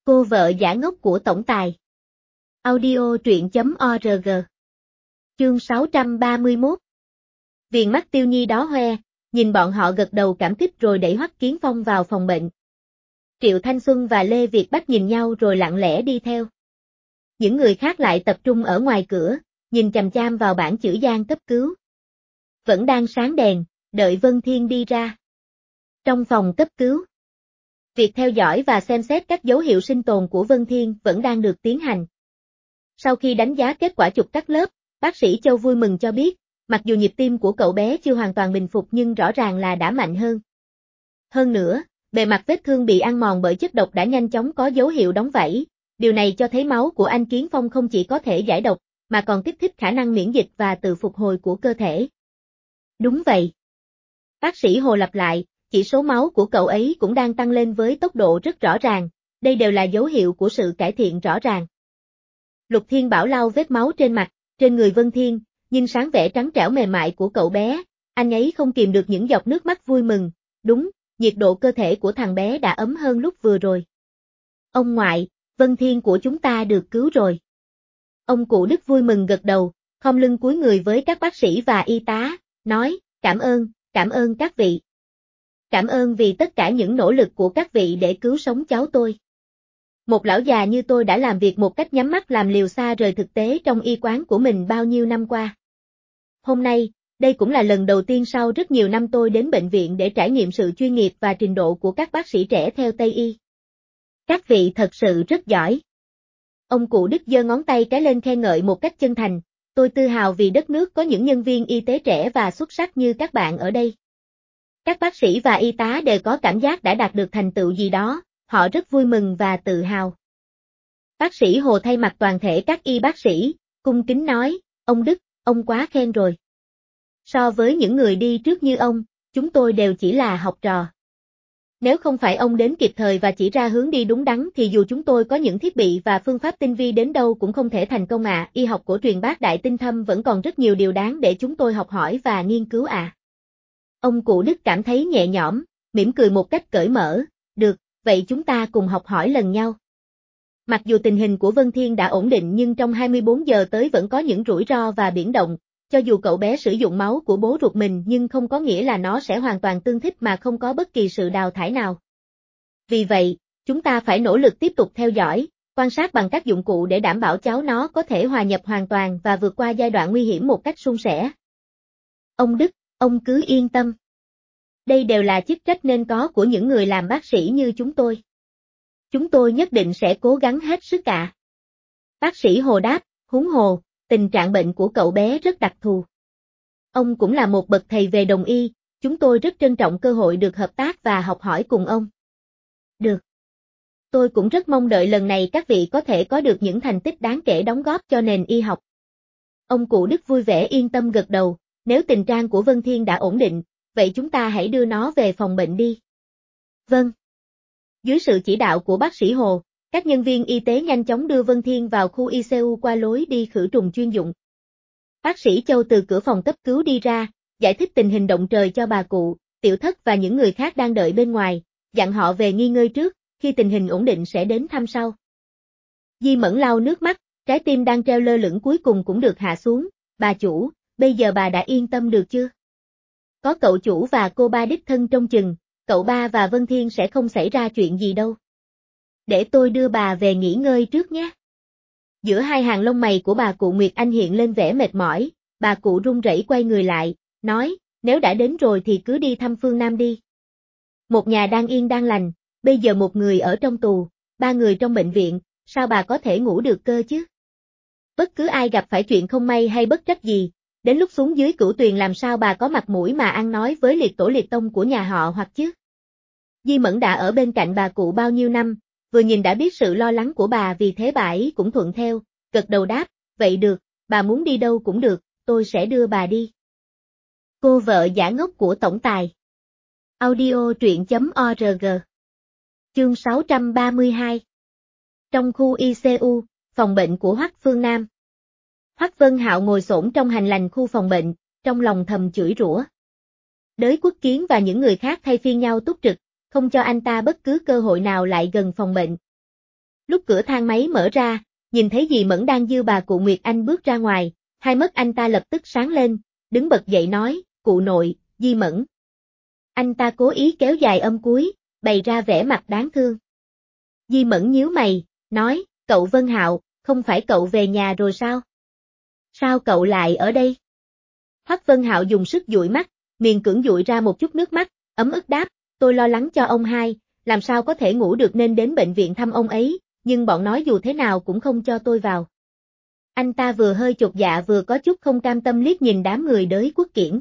Cô vợ giả ngốc của tổng tài. Audio truyện.org. Chương 631. Viền mắt Tiêu Nhi đó hoe, nhìn bọn họ gật đầu cảm kích rồi đẩy Hoắc Kiến Phong vào phòng bệnh. Triệu Thanh Xuân và Lê Việt Bách nhìn nhau rồi lặng lẽ đi theo. Những người khác lại tập trung ở ngoài cửa, nhìn chằm chằm vào bảng chữ gian cấp cứu. Vẫn đang sáng đèn, đợi Vân Thiên đi ra. Trong phòng cấp cứu, việc theo dõi và xem xét các dấu hiệu sinh tồn của Vân Thiên vẫn đang được tiến hành. Sau khi đánh giá kết quả chụp cắt lớp, bác sĩ Châu vui mừng cho biết, mặc dù nhịp tim của cậu bé chưa hoàn toàn bình phục nhưng rõ ràng là đã mạnh hơn. Hơn nữa, bề mặt vết thương bị ăn mòn bởi chất độc đã nhanh chóng có dấu hiệu đóng vảy, điều này cho thấy máu của anh Kiến Phong không chỉ có thể giải độc, mà còn kích thích khả năng miễn dịch và tự phục hồi của cơ thể. Đúng vậy. Bác sĩ Hồ lặp lại, chỉ số máu của cậu ấy cũng đang tăng lên với tốc độ rất rõ ràng, đây đều là dấu hiệu của sự cải thiện rõ ràng. Lục Thiên Bảo lau vết máu trên mặt, trên người Vân Thiên, nhìn sáng vẻ trắng trẻo mềm mại của cậu bé, anh ấy không kìm được những giọt nước mắt vui mừng, đúng, nhiệt độ cơ thể của thằng bé đã ấm hơn lúc vừa rồi. Ông ngoại, Vân Thiên của chúng ta được cứu rồi. Ông cụ Đức vui mừng gật đầu, khom lưng cúi người với các bác sĩ và y tá, nói, cảm ơn các vị. Cảm ơn vì tất cả những nỗ lực của các vị để cứu sống cháu tôi. Một lão già như tôi đã làm việc một cách nhắm mắt làm liều xa rời thực tế trong y quán của mình bao nhiêu năm qua. Hôm nay, đây cũng là lần đầu tiên sau rất nhiều năm tôi đến bệnh viện để trải nghiệm sự chuyên nghiệp và trình độ của các bác sĩ trẻ theo Tây Y. Các vị thật sự rất giỏi. Ông cụ Đức giơ ngón tay cái lên khen ngợi một cách chân thành, tôi tự hào vì đất nước có những nhân viên y tế trẻ và xuất sắc như các bạn ở đây. Các bác sĩ và y tá đều có cảm giác đã đạt được thành tựu gì đó, họ rất vui mừng và tự hào. Bác sĩ Hồ thay mặt toàn thể các y bác sĩ, cung kính nói, ông Đức, ông quá khen rồi. So với những người đi trước như ông, chúng tôi đều chỉ là học trò. Nếu không phải ông đến kịp thời và chỉ ra hướng đi đúng đắn thì dù chúng tôi có những thiết bị và phương pháp tinh vi đến đâu cũng không thể thành công ạ. Y học cổ truyền bác đại tinh thâm vẫn còn rất nhiều điều đáng để chúng tôi học hỏi và nghiên cứu ạ. Ông cụ Đức cảm thấy nhẹ nhõm, mỉm cười một cách cởi mở, được, vậy chúng ta cùng học hỏi lần nhau. Mặc dù tình hình của Vân Thiên đã ổn định nhưng trong 24 giờ tới vẫn có những rủi ro và biển động, cho dù cậu bé sử dụng máu của bố ruột mình nhưng không có nghĩa là nó sẽ hoàn toàn tương thích mà không có bất kỳ sự đào thải nào. Vì vậy, chúng ta phải nỗ lực tiếp tục theo dõi, quan sát bằng các dụng cụ để đảm bảo cháu nó có thể hòa nhập hoàn toàn và vượt qua giai đoạn nguy hiểm một cách suôn sẻ. Ông Đức, ông cứ yên tâm. Đây đều là chức trách nên có của những người làm bác sĩ như chúng tôi. Chúng tôi nhất định sẽ cố gắng hết sức ạ. Bác sĩ Hồ đáp, huống hồ, tình trạng bệnh của cậu bé rất đặc thù. Ông cũng là một bậc thầy về đồng y, chúng tôi rất trân trọng cơ hội được hợp tác và học hỏi cùng ông. Được. Tôi cũng rất mong đợi lần này các vị có thể có được những thành tích đáng kể đóng góp cho nền y học. Ông cụ Đức vui vẻ yên tâm gật đầu, nếu tình trạng của Vân Thiên đã ổn định, vậy chúng ta hãy đưa nó về phòng bệnh đi. Vâng. Dưới sự chỉ đạo của bác sĩ Hồ, các nhân viên y tế nhanh chóng đưa Vân Thiên vào khu ICU qua lối đi khử trùng chuyên dụng. Bác sĩ Châu từ cửa phòng cấp cứu đi ra, giải thích tình hình động trời cho bà cụ, Tiểu Thất và những người khác đang đợi bên ngoài, dặn họ về nghỉ ngơi trước, khi tình hình ổn định sẽ đến thăm sau. Di Mẫn lau nước mắt, trái tim đang treo lơ lửng cuối cùng cũng được hạ xuống, bà chủ, bây giờ bà đã yên tâm được chưa? Có cậu chủ và cô ba đích thân trông chừng, cậu ba và Vân Thiên sẽ không xảy ra chuyện gì đâu. Để tôi đưa bà về nghỉ ngơi trước nhé. Giữa hai hàng lông mày của bà cụ Nguyệt Anh hiện lên vẻ mệt mỏi, bà cụ run rẩy quay người lại, nói, nếu đã đến rồi thì cứ đi thăm Phương Nam đi. Một nhà đang yên đang lành, bây giờ một người ở trong tù, ba người trong bệnh viện, sao bà có thể ngủ được cơ chứ? Bất cứ ai gặp phải chuyện không may hay bất trắc gì, đến lúc xuống dưới Cửu Tuyền làm sao bà có mặt mũi mà ăn nói với liệt tổ liệt tông của nhà họ hoặc chứ? Di Mẫn đã ở bên cạnh bà cụ bao nhiêu năm, vừa nhìn đã biết sự lo lắng của bà vì thế bà ấy cũng thuận theo, gật đầu đáp, vậy được, bà muốn đi đâu cũng được, tôi sẽ đưa bà đi. Cô vợ giả ngốc của tổng tài. Audio truyện.org. Chương 632. Trong khu ICU, phòng bệnh của Hoắc Phương Nam. Hoắc Vân Hạo ngồi xổm trong hành lang khu phòng bệnh, trong lòng thầm chửi rủa. Đới Quốc Kiến và những người khác thay phiên nhau túc trực, không cho anh ta bất cứ cơ hội nào lại gần phòng bệnh. Lúc cửa thang máy mở ra, nhìn thấy dì Mẫn đang dìu bà cụ Nguyệt Anh bước ra ngoài, hai mắt anh ta lập tức sáng lên, đứng bật dậy nói, cụ nội, dì Mẫn. Anh ta cố ý kéo dài âm cuối, bày ra vẻ mặt đáng thương. Di Mẫn nhíu mày, nói, cậu Vân Hạo, không phải cậu về nhà rồi sao? Sao cậu lại ở đây? Hoắc Vân Hạo dùng sức dụi mắt, miệng cưỡng dụi ra một chút nước mắt, ấm ức đáp, tôi lo lắng cho ông hai, làm sao có thể ngủ được nên đến bệnh viện thăm ông ấy, nhưng bọn nói dù thế nào cũng không cho tôi vào. Anh ta vừa hơi chột dạ vừa có chút không cam tâm liếc nhìn đám người Đới Quốc Kiển.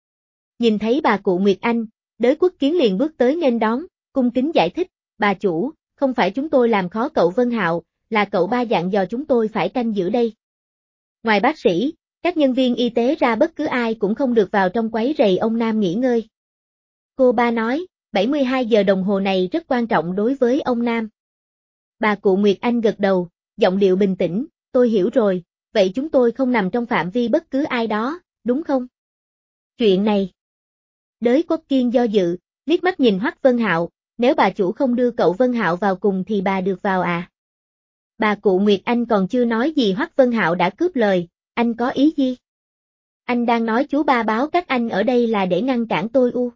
Nhìn thấy bà cụ Nguyệt Anh, Đới Quốc Kiến liền bước tới nghênh đón, cung kính giải thích, bà chủ, không phải chúng tôi làm khó cậu Vân Hạo, là cậu ba dặn dò chúng tôi phải canh giữ đây. Ngoài bác sĩ, các nhân viên y tế ra bất cứ ai cũng không được vào trong quấy rầy ông Nam nghỉ ngơi. Cô ba nói, 72 giờ đồng hồ này rất quan trọng đối với ông Nam. Bà cụ Nguyệt Anh gật đầu, giọng điệu bình tĩnh, tôi hiểu rồi, vậy chúng tôi không nằm trong phạm vi bất cứ ai đó, đúng không? Chuyện này. Đới Quốc Kiên do dự, liếc mắt nhìn Hoắc Vân Hạo, nếu bà chủ không đưa cậu Vân Hạo vào cùng thì bà được vào à? Bà cụ Nguyệt Anh còn chưa nói gì Hoắc Vân Hạo đã cướp lời, anh có ý gì? Anh đang nói chú ba báo các anh ở đây là để ngăn cản tôi u.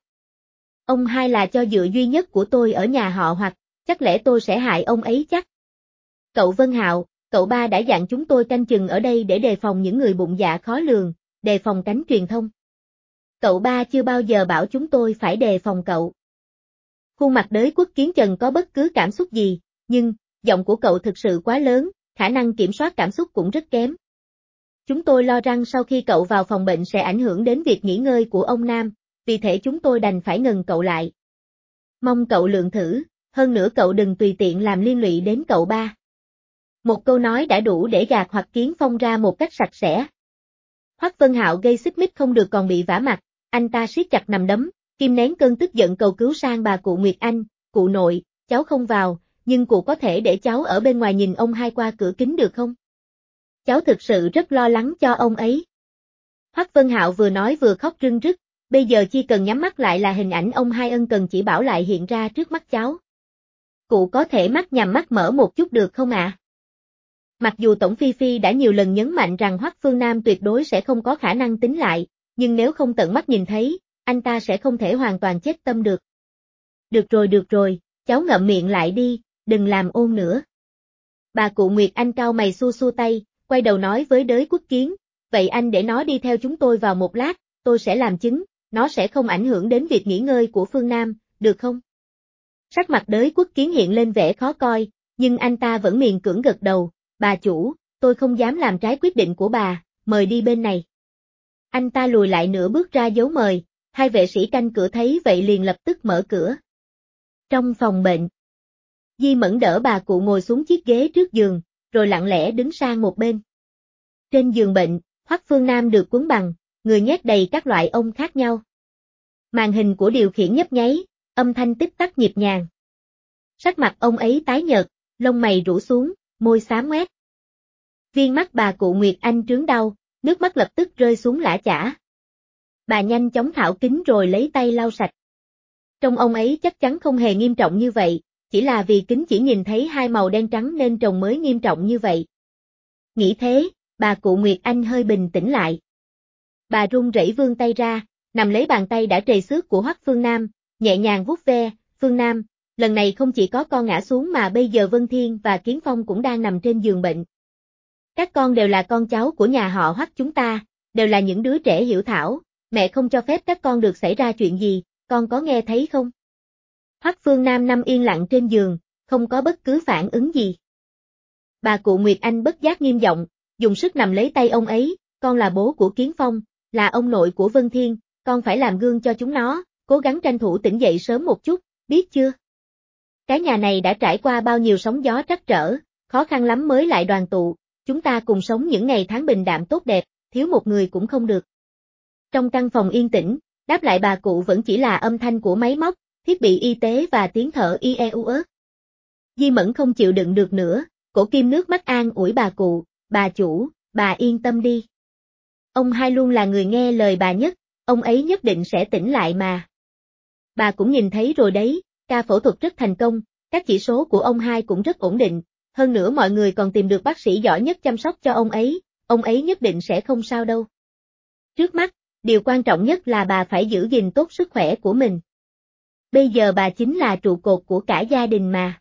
Ông hai là cho dựa duy nhất của tôi ở nhà họ hoặc, chắc lẽ tôi sẽ hại ông ấy chắc. Cậu Vân Hạo, cậu ba đã dặn chúng tôi canh chừng ở đây để đề phòng những người bụng dạ khó lường, đề phòng cánh truyền thông. Cậu ba chưa bao giờ bảo chúng tôi phải đề phòng cậu. Khuôn mặt Đới Quốc Kiến Trần có bất cứ cảm xúc gì, nhưng, giọng của cậu thực sự quá lớn, khả năng kiểm soát cảm xúc cũng rất kém. Chúng tôi lo rằng sau khi cậu vào phòng bệnh sẽ ảnh hưởng đến việc nghỉ ngơi của ông Nam, vì thế chúng tôi đành phải ngừng cậu lại. Mong cậu lượng thử, hơn nữa cậu đừng tùy tiện làm liên lụy đến cậu ba. Một câu nói đã đủ để gạt Hoắc Kiến Phong ra một cách sạch sẽ. Hoắc Vân Hạo gây xích mích không được còn bị vả mặt, anh ta siết chặt nắm đấm, kìm nén cơn tức giận cầu cứu sang bà cụ Nguyệt Anh, cụ nội, cháu không vào, nhưng cụ có thể để cháu ở bên ngoài nhìn ông hai qua cửa kính được không? Cháu thực sự rất lo lắng cho ông ấy. Hoắc Vân Hạo vừa nói vừa khóc rưng rức, bây giờ chỉ cần nhắm mắt lại là hình ảnh ông hai ân cần chỉ bảo lại hiện ra trước mắt cháu. Cụ có thể mắt nhắm mắt mở một chút được không ạ? Mặc dù Tổng Phi Phi đã nhiều lần nhấn mạnh rằng Hoắc Phương Nam tuyệt đối sẽ không có khả năng tính lại, nhưng nếu không tận mắt nhìn thấy, anh ta sẽ không thể hoàn toàn chết tâm được. Được rồi, cháu ngậm miệng lại đi, đừng làm ôn nữa. Bà cụ Nguyệt Anh cau mày xua xua tay, quay đầu nói với Đới Quốc Kiến, vậy anh để nó đi theo chúng tôi vào một lát, tôi sẽ làm chứng, nó sẽ không ảnh hưởng đến việc nghỉ ngơi của Phương Nam, được không? Sắc mặt Đới Quốc Kiến hiện lên vẻ khó coi, nhưng anh ta vẫn miễn cưỡng gật đầu, bà chủ, tôi không dám làm trái quyết định của bà, mời đi bên này. Anh ta lùi lại nửa bước ra dấu mời, hai vệ sĩ canh cửa thấy vậy liền lập tức mở cửa. Trong phòng bệnh, Di Mẫn đỡ bà cụ ngồi xuống chiếc ghế trước giường, rồi lặng lẽ đứng sang một bên. Trên giường bệnh, Hoắc Phương Nam được quấn bằng, người nhét đầy các loại ong khác nhau. Màn hình của điều khiển nhấp nháy, âm thanh tích tắc nhịp nhàng. Sắc mặt ông ấy tái nhợt, lông mày rũ xuống, môi xám ngoét. Viên mắt bà cụ Nguyệt Anh trướng đau, nước mắt lập tức rơi xuống lã chả. Bà nhanh chóng tháo kính rồi lấy tay lau sạch. Trông ông ấy chắc chắn không hề nghiêm trọng như vậy, chỉ là vì kính chỉ nhìn thấy hai màu đen trắng nên trông mới nghiêm trọng như vậy. Nghĩ thế, bà cụ Nguyệt Anh hơi bình tĩnh lại. Bà run rẩy vươn tay ra, nằm lấy bàn tay đã trầy xước của Hoắc Phương Nam, nhẹ nhàng vuốt ve, Phương Nam, lần này không chỉ có con ngã xuống mà bây giờ Vân Thiên và Kiến Phong cũng đang nằm trên giường bệnh. Các con đều là con cháu của nhà họ Hoắc chúng ta, đều là những đứa trẻ hiểu thảo, mẹ không cho phép các con được xảy ra chuyện gì, con có nghe thấy không? Hoắc Phương Nam nằm yên lặng trên giường, không có bất cứ phản ứng gì. Bà cụ Nguyệt Anh bất giác nghiêm giọng, dùng sức nằm lấy tay ông ấy, con là bố của Kiến Phong, là ông nội của Vân Thiên, con phải làm gương cho chúng nó, cố gắng tranh thủ tỉnh dậy sớm một chút, biết chưa? Cái nhà này đã trải qua bao nhiêu sóng gió trắc trở, khó khăn lắm mới lại đoàn tụ, chúng ta cùng sống những ngày tháng bình đạm tốt đẹp, thiếu một người cũng không được. Trong căn phòng yên tĩnh, đáp lại bà cụ vẫn chỉ là âm thanh của máy móc, thiết bị y tế và tiếng thở ớt. Di Mẫn không chịu đựng được nữa, cổ kim nước mắt an ủi bà cụ, bà chủ, bà yên tâm đi. Ông hai luôn là người nghe lời bà nhất, ông ấy nhất định sẽ tỉnh lại mà. Bà cũng nhìn thấy rồi đấy, ca phẫu thuật rất thành công, các chỉ số của ông hai cũng rất ổn định, hơn nữa mọi người còn tìm được bác sĩ giỏi nhất chăm sóc cho ông ấy nhất định sẽ không sao đâu. Trước mắt, điều quan trọng nhất là bà phải giữ gìn tốt sức khỏe của mình. Bây giờ bà chính là trụ cột của cả gia đình mà.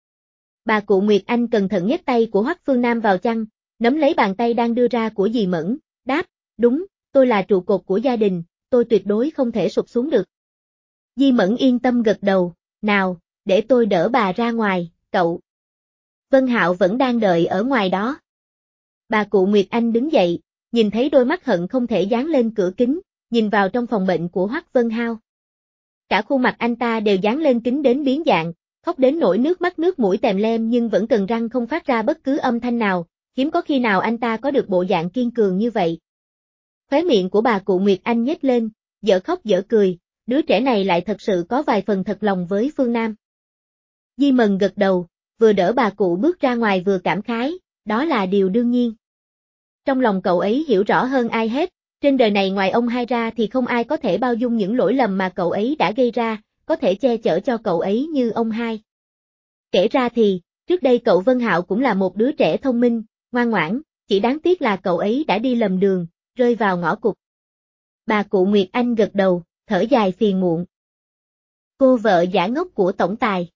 Bà cụ Nguyệt Anh cẩn thận nhét tay của Hoắc Phương Nam vào chăn, nắm lấy bàn tay đang đưa ra của dì Mẫn, đáp, đúng, tôi là trụ cột của gia đình, tôi tuyệt đối không thể sụp xuống được. Di Mẫn yên tâm gật đầu, nào, để tôi đỡ bà ra ngoài, cậu. Vân Hạo vẫn đang đợi ở ngoài đó. Bà cụ Nguyệt Anh đứng dậy, nhìn thấy đôi mắt hận không thể dán lên cửa kính, nhìn vào trong phòng bệnh của Hoắc Vân Hao. Cả khuôn mặt anh ta đều dán lên kính đến biến dạng, khóc đến nỗi nước mắt nước mũi tèm lem nhưng vẫn cần răng không phát ra bất cứ âm thanh nào, hiếm có khi nào anh ta có được bộ dạng kiên cường như vậy. Khóe miệng của bà cụ Nguyệt Anh nhếch lên, dở khóc dở cười, đứa trẻ này lại thật sự có vài phần thật lòng với Phương Nam. Di Mần gật đầu, vừa đỡ bà cụ bước ra ngoài vừa cảm khái, đó là điều đương nhiên. Trong lòng cậu ấy hiểu rõ hơn ai hết, trên đời này ngoài ông hai ra thì không ai có thể bao dung những lỗi lầm mà cậu ấy đã gây ra, có thể che chở cho cậu ấy như ông hai. Kể ra thì, trước đây cậu Vân Hạo cũng là một đứa trẻ thông minh, ngoan ngoãn, chỉ đáng tiếc là cậu ấy đã đi lầm đường, rơi vào ngõ cụt. Bà cụ Nguyệt Anh gật đầu, thở dài phiền muộn. Cô vợ giả ngốc của tổng tài.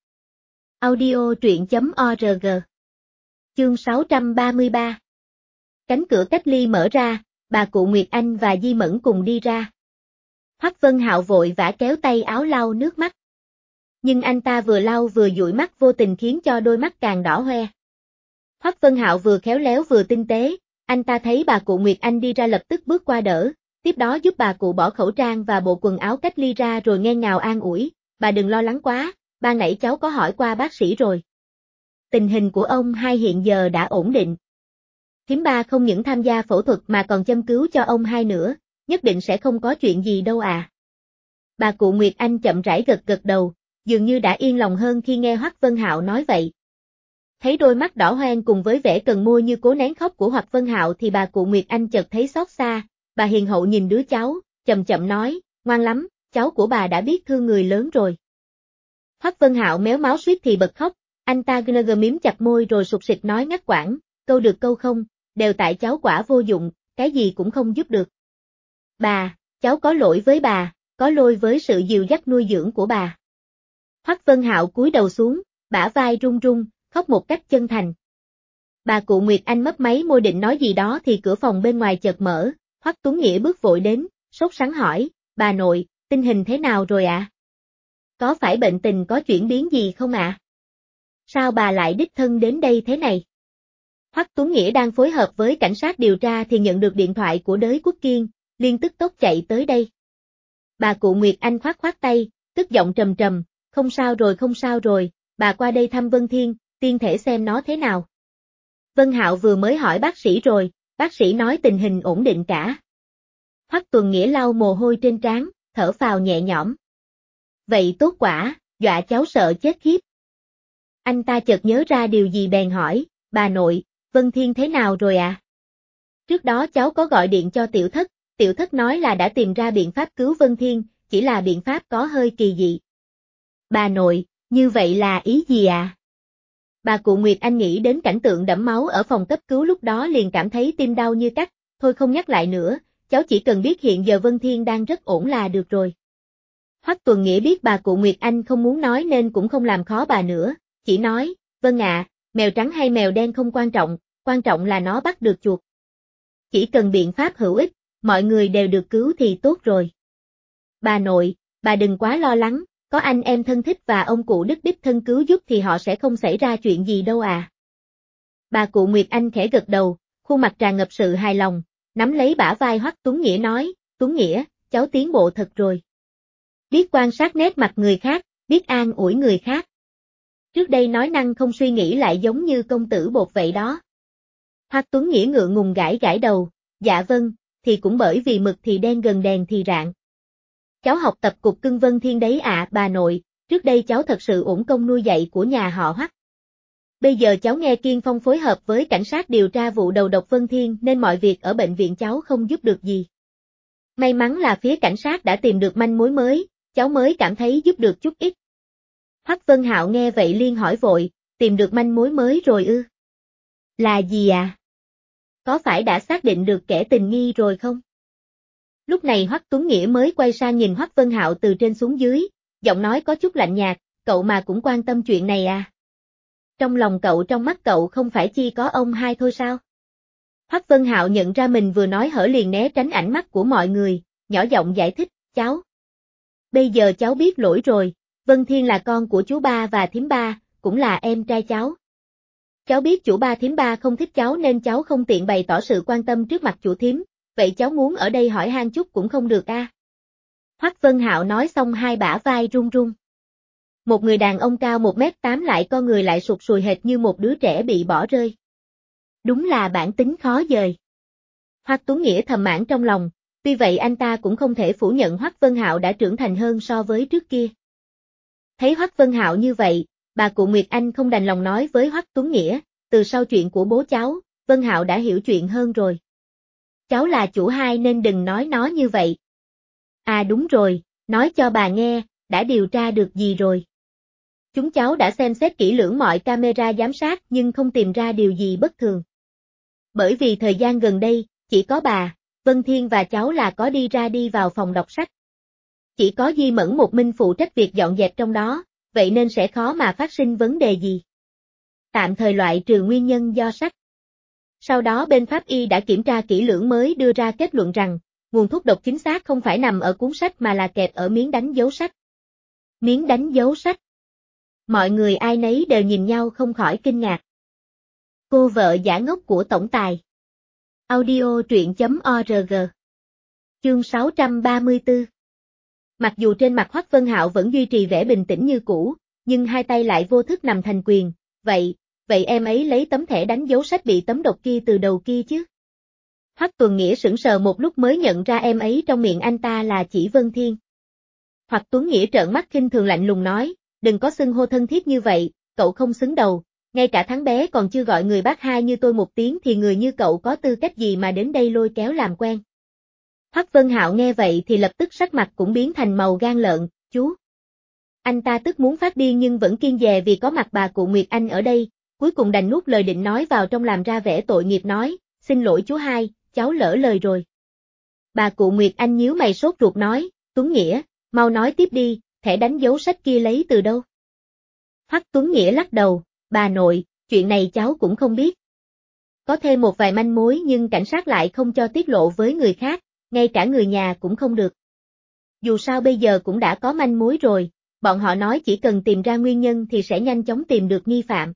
Audio truyện.org. Chương 633. Cánh cửa cách ly mở ra, bà cụ Nguyệt Anh và Di Mẫn cùng đi ra. Hoắc Vân Hạo vội vã kéo tay áo lau nước mắt. Nhưng anh ta vừa lau vừa dụi mắt vô tình khiến cho đôi mắt càng đỏ hoe. Hoắc Vân Hạo vừa khéo léo vừa tinh tế, anh ta thấy bà cụ Nguyệt Anh đi ra lập tức bước qua đỡ, tiếp đó giúp bà cụ bỏ khẩu trang và bộ quần áo cách ly ra rồi nghẹn ngào an ủi, bà đừng lo lắng quá, ban nãy cháu có hỏi qua bác sĩ rồi. Tình hình của ông hai hiện giờ đã ổn định. Thím ba không những tham gia phẫu thuật mà còn châm cứu cho ông hai nữa, nhất định sẽ không có chuyện gì đâu à. Bà cụ Nguyệt Anh chậm rãi gật gật đầu, dường như đã yên lòng hơn khi nghe Hoắc Vân Hạo nói vậy. Thấy đôi mắt đỏ hoen cùng với vẻ cần môi như cố nén khóc của Hoắc Vân Hạo thì bà cụ Nguyệt Anh chợt thấy xót xa, bà hiền hậu nhìn đứa cháu, chậm chậm nói, ngoan lắm, cháu của bà đã biết thương người lớn rồi. Hoắc Vân Hạo méo máu suýt thì bật khóc, anh ta mím chặt môi rồi sụt sịt nói ngắt quãng, câu được câu không, đều tại cháu quả vô dụng, cái gì cũng không giúp được. Bà, cháu có lỗi với bà, có lỗi với sự dìu dắt nuôi dưỡng của bà. Hoắc Vân Hạo cúi đầu xuống, bả vai run run, khóc một cách chân thành. Bà cụ Nguyệt Anh mấp máy môi định nói gì đó thì cửa phòng bên ngoài chợt mở, Hoắc Tuấn Nghĩa bước vội đến, sốt sắng hỏi, bà nội, tình hình thế nào rồi ạ? Có phải bệnh tình có chuyển biến gì không ạ? Sao bà lại đích thân đến đây thế này? Hoắc Tuấn Nghĩa đang phối hợp với cảnh sát điều tra thì nhận được điện thoại của Đới Quốc Kiên, liền tức tốc chạy tới đây. Bà cụ Nguyệt Anh khoát khoát tay, tức giọng trầm trầm, không sao rồi, bà qua đây thăm Vân Thiên, tiên thể xem nó thế nào. Vân Hạo vừa mới hỏi bác sĩ rồi, bác sĩ nói tình hình ổn định cả. Hoắc Tuấn Nghĩa lau mồ hôi trên trán, thở phào nhẹ nhõm. Vậy tốt quả, dọa cháu sợ chết khiếp. Anh ta chợt nhớ ra điều gì bèn hỏi, bà nội, Vân Thiên thế nào rồi à? Trước đó cháu có gọi điện cho tiểu thất nói là đã tìm ra biện pháp cứu Vân Thiên, chỉ là biện pháp có hơi kỳ dị. Bà nội, như vậy là ý gì à? Bà cụ Nguyệt Anh nghĩ đến cảnh tượng đẫm máu ở phòng cấp cứu lúc đó liền cảm thấy tim đau như cắt, thôi không nhắc lại nữa, cháu chỉ cần biết hiện giờ Vân Thiên đang rất ổn là được rồi. Hoắc Tuần Nghĩa biết bà cụ Nguyệt Anh không muốn nói nên cũng không làm khó bà nữa, chỉ nói, vâng ạ, mèo trắng hay mèo đen không quan trọng là nó bắt được chuột. Chỉ cần biện pháp hữu ích, mọi người đều được cứu thì tốt rồi. Bà nội, bà đừng quá lo lắng, có anh em thân thích và ông cụ đích thân cứu giúp thì họ sẽ không xảy ra chuyện gì đâu à. Bà cụ Nguyệt Anh khẽ gật đầu, khuôn mặt tràn ngập sự hài lòng, nắm lấy bả vai Hoắc Tuấn Nghĩa nói, Tuấn Nghĩa, cháu tiến bộ thật rồi. Biết quan sát nét mặt người khác, biết an ủi người khác. Trước đây nói năng không suy nghĩ lại giống như công tử bột vậy đó. Hoắc Tuấn Nghĩa ngượng ngùng gãi gãi đầu, dạ vâng, thì cũng bởi vì mực thì đen gần đèn thì rạng. Cháu học tập cục cưng Vân Thiên đấy ạ bà nội, trước đây cháu thật sự uổng công nuôi dạy của nhà họ Hoắc. Bây giờ cháu nghe Kiên Phong phối hợp với cảnh sát điều tra vụ đầu độc Vân Thiên nên mọi việc ở bệnh viện cháu không giúp được gì. May mắn là phía cảnh sát đã tìm được manh mối mới, cháu mới cảm thấy giúp được chút ít. Hoắc Vân Hạo nghe vậy liên hỏi vội, Tìm được manh mối mới rồi ư? Là gì à? Có phải đã xác định được kẻ tình nghi rồi không? Lúc này Hoắc Tuấn Nghĩa mới quay sang nhìn Hoắc Vân Hạo từ trên xuống dưới, giọng nói có chút lạnh nhạt, cậu mà cũng quan tâm chuyện này à? Trong lòng cậu trong mắt cậu không phải chỉ có ông hai thôi sao? Hoắc Vân Hạo nhận ra mình vừa nói hở liền né tránh ánh mắt của mọi người, nhỏ giọng giải thích, cháu. Bây giờ cháu biết lỗi rồi, Vân Thiên là con của chú ba và thím ba, cũng là em trai cháu. Cháu biết chủ ba thím ba không thích cháu nên cháu không tiện bày tỏ sự quan tâm trước mặt chủ thím, vậy cháu muốn ở đây hỏi han chút cũng không được a. Hoắc Vân Hạo nói xong hai bả vai run run. Một người đàn ông cao 1m8 lại con người lại sụt sùi hệt như một đứa trẻ bị bỏ rơi. Đúng là bản tính khó dời. Hoắc Tuấn Nghĩa thầm mãn trong lòng, tuy vậy anh ta cũng không thể phủ nhận Hoắc Vân Hạo đã trưởng thành hơn so với trước kia. Thấy Hoắc Vân Hạo như vậy, bà cụ Nguyệt Anh không đành lòng nói với Hoắc Tuấn Nghĩa, từ sau chuyện của bố cháu, Vân Hạo đã hiểu chuyện hơn rồi. Cháu là chủ hai nên đừng nói nó như vậy. À đúng rồi, nói cho bà nghe, đã điều tra được gì rồi? Chúng cháu đã xem xét kỹ lưỡng mọi camera giám sát nhưng không tìm ra điều gì bất thường. Bởi vì thời gian gần đây, chỉ có bà, Vân Thiên và cháu là có đi ra đi vào phòng đọc sách. Chỉ có Di Mẫn một mình phụ trách việc dọn dẹp trong đó, vậy nên sẽ khó mà phát sinh vấn đề gì. Tạm thời loại trừ nguyên nhân do sách. Sau đó bên pháp y đã kiểm tra kỹ lưỡng mới đưa ra kết luận rằng, nguồn thuốc độc chính xác không phải nằm ở cuốn sách mà là kẹp ở miếng đánh dấu sách. Miếng đánh dấu sách. Mọi người ai nấy đều nhìn nhau không khỏi kinh ngạc. Cô vợ giả ngốc của tổng tài. Audio truyện.org. Chương 634. Mặc dù trên mặt Hoắc Vân Hạo vẫn duy trì vẻ bình tĩnh như cũ, nhưng hai tay lại vô thức nằm thành quyền, vậy em ấy lấy tấm thẻ đánh dấu sách bị tấm độc kia từ đầu kia chứ? Hoắc Tuấn Nghĩa sững sờ một lúc mới nhận ra em ấy trong miệng anh ta là chỉ Vân Thiên. Hoắc Tuấn Nghĩa trợn mắt khinh thường lạnh lùng nói, đừng có xưng hô thân thiết như vậy, cậu không xứng đầu, ngay cả thằng bé còn chưa gọi người bác hai như tôi một tiếng thì người như cậu có tư cách gì mà đến đây lôi kéo làm quen. Hoắc Vân Hạo nghe vậy thì lập tức sắc mặt cũng biến thành màu gan lợn, chú. Anh ta tức muốn phát điên nhưng vẫn kiên dè vì có mặt bà cụ Nguyệt Anh ở đây, cuối cùng đành nuốt lời định nói vào trong làm ra vẻ tội nghiệp nói, xin lỗi chú hai, cháu lỡ lời rồi. Bà cụ Nguyệt Anh nhíu mày sốt ruột nói, Tuấn Nghĩa, mau nói tiếp đi, thẻ đánh dấu sách kia lấy từ đâu? Hoắc Tuấn Nghĩa lắc đầu, bà nội, chuyện này cháu cũng không biết. Có thêm một vài manh mối nhưng cảnh sát lại không cho tiết lộ với người khác, ngay cả người nhà cũng không được. Dù sao bây giờ cũng đã có manh mối rồi, bọn họ nói chỉ cần tìm ra nguyên nhân thì sẽ nhanh chóng tìm được nghi phạm.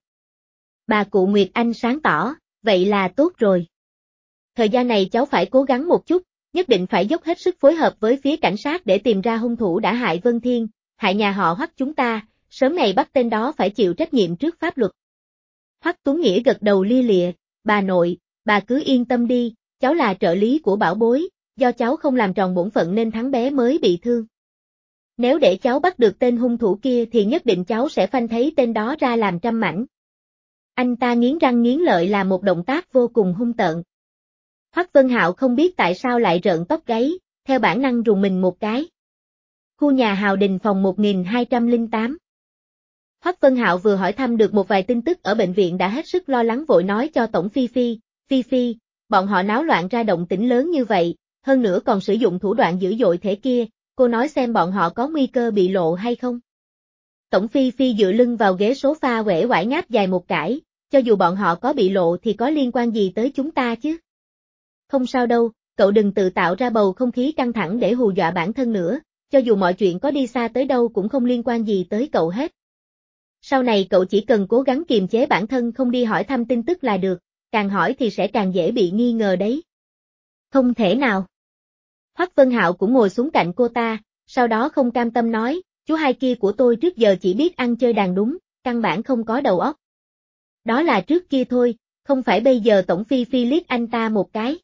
Bà cụ Nguyệt Anh sáng tỏ, vậy là tốt rồi. Thời gian này cháu phải cố gắng một chút, nhất định phải dốc hết sức phối hợp với phía cảnh sát để tìm ra hung thủ đã hại Vân Thiên, hại nhà họ Hoắc chúng ta, sớm ngày bắt tên đó phải chịu trách nhiệm trước pháp luật. Hoắc Tuấn Nghĩa gật đầu lia lịa, bà nội, bà cứ yên tâm đi, cháu là trợ lý của bảo bối, do cháu không làm tròn bổn phận nên thằng bé mới bị thương. Nếu để cháu bắt được tên hung thủ kia thì nhất định cháu sẽ phanh thấy tên đó ra làm trăm mảnh. Anh ta nghiến răng nghiến lợi là một động tác vô cùng hung tợn. Hoắc Vân Hạo không biết tại sao lại rợn tóc gáy, theo bản năng rùng mình một cái. Khu nhà Hào Đình phòng 1208. Hoắc Vân Hạo vừa hỏi thăm được một vài tin tức ở bệnh viện đã hết sức lo lắng vội nói cho Tổng Phi Phi, bọn họ náo loạn ra động tĩnh lớn như vậy, hơn nữa còn sử dụng thủ đoạn dữ dội thế kia, cô nói xem bọn họ có nguy cơ bị lộ hay không. Tổng Phi Phi dựa lưng vào ghế sofa uể oải ngáp dài một cãi, cho dù bọn họ có bị lộ thì có liên quan gì tới chúng ta chứ? Không sao đâu, cậu đừng tự tạo ra bầu không khí căng thẳng để hù dọa bản thân nữa, cho dù mọi chuyện có đi xa tới đâu cũng không liên quan gì tới cậu hết. Sau này cậu chỉ cần cố gắng kiềm chế bản thân không đi hỏi thăm tin tức là được, càng hỏi thì sẽ càng dễ bị nghi ngờ đấy. Không thể nào. Hoắc Vân Hạo cũng ngồi xuống cạnh cô ta, sau đó không cam tâm nói, chú hai kia của tôi trước giờ chỉ biết ăn chơi đàn đúng, căn bản không có đầu óc. Đó là trước kia thôi, không phải bây giờ. Tổng Phi Phi liếc anh ta một cái.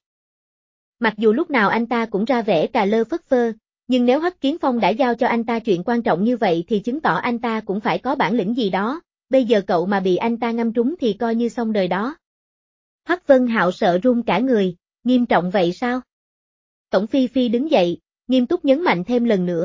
Mặc dù lúc nào anh ta cũng ra vẻ cà lơ phất phơ, nhưng nếu Hoắc Kiến Phong đã giao cho anh ta chuyện quan trọng như vậy thì chứng tỏ anh ta cũng phải có bản lĩnh gì đó, bây giờ cậu mà bị anh ta ngâm trúng thì coi như xong đời đó. Hoắc Vân Hạo sợ run cả người, nghiêm trọng vậy sao? Tổng Phi Phi đứng dậy, nghiêm túc nhấn mạnh thêm lần nữa,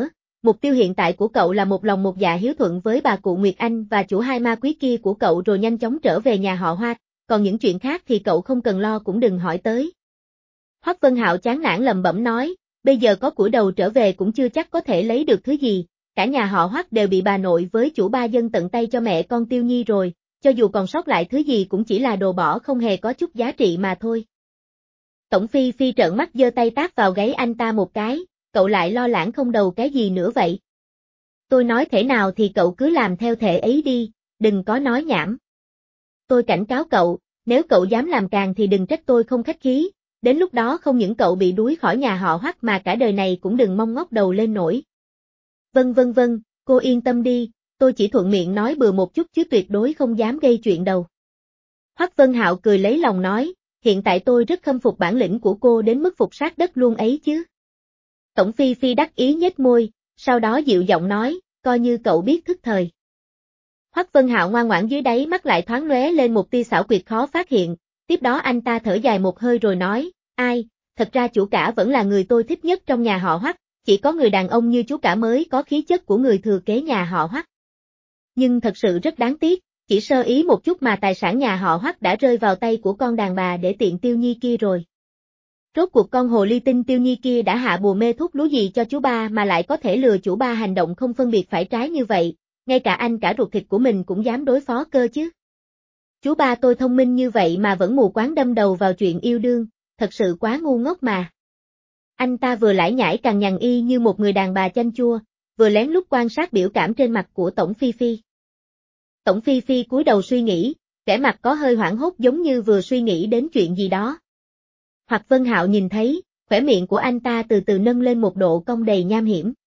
Mục tiêu hiện tại của cậu là một lòng một dạ hiếu thuận với bà cụ Nguyệt Anh và chủ hai ma quý kia của cậu rồi nhanh chóng trở về nhà họ Hoắc, còn những chuyện khác thì cậu không cần lo cũng đừng hỏi tới. Hoắc Vân Hạo chán nản lẩm bẩm nói, bây giờ có củi đầu trở về cũng chưa chắc có thể lấy được thứ gì, cả nhà họ Hoắc đều bị bà nội với chủ ba dân tận tay cho mẹ con Tiêu Nhi rồi, cho dù còn sót lại thứ gì cũng chỉ là đồ bỏ không hề có chút giá trị mà thôi. Tổng Phi Phi trợn mắt giơ tay tát vào gáy anh ta một cái, cậu lại lo lắng không đầu cái gì nữa vậy? Tôi nói thể nào thì cậu cứ làm theo thể ấy đi, đừng có nói nhảm. Tôi cảnh cáo cậu, nếu cậu dám làm càng thì đừng trách tôi không khách khí, đến lúc đó không những cậu bị đuổi khỏi nhà họ Hoắc mà cả đời này cũng đừng mong ngóc đầu lên nổi. Vâng, cô yên tâm đi, tôi chỉ thuận miệng nói bừa một chút chứ tuyệt đối không dám gây chuyện đâu. Hoắc Vân Hạo cười lấy lòng nói, hiện tại tôi rất khâm phục bản lĩnh của cô đến mức phục sát đất luôn ấy chứ. Tổng Phi Phi đắc ý nhếch môi, sau đó dịu giọng nói, coi như cậu biết thức thời. Hoắc Vân Hạo ngoan ngoãn dưới đáy mắt lại thoáng lóe lên một tia xảo quyệt khó phát hiện, tiếp đó anh ta thở dài một hơi rồi nói, ai, thật ra chủ cả vẫn là người tôi thích nhất trong nhà họ Hoắc, chỉ có người đàn ông như chú cả mới có khí chất của người thừa kế nhà họ Hoắc. Nhưng thật sự rất đáng tiếc, chỉ sơ ý một chút mà tài sản nhà họ Hoắc đã rơi vào tay của con đàn bà để tiện Tiêu Nhi kia rồi. Rốt cuộc con hồ ly tinh Tiêu Nhi kia đã hạ bùa mê thuốc lú gì cho chú ba mà lại có thể lừa chủ ba hành động không phân biệt phải trái như vậy, ngay cả anh cả ruột thịt của mình cũng dám đối phó cơ chứ. Chú ba tôi thông minh như vậy mà vẫn mù quáng đâm đầu vào chuyện yêu đương, thật sự quá ngu ngốc mà. Anh ta vừa lải nhải cằn nhằn y như một người đàn bà chanh chua, vừa lén lút quan sát biểu cảm trên mặt của Tổng Phi Phi. Tổng Phi Phi cúi đầu suy nghĩ, vẻ mặt có hơi hoảng hốt giống như vừa suy nghĩ đến chuyện gì đó. Hoặc Vân Hạo nhìn thấy, khóe miệng của anh ta từ từ nâng lên một độ cong đầy nham hiểm.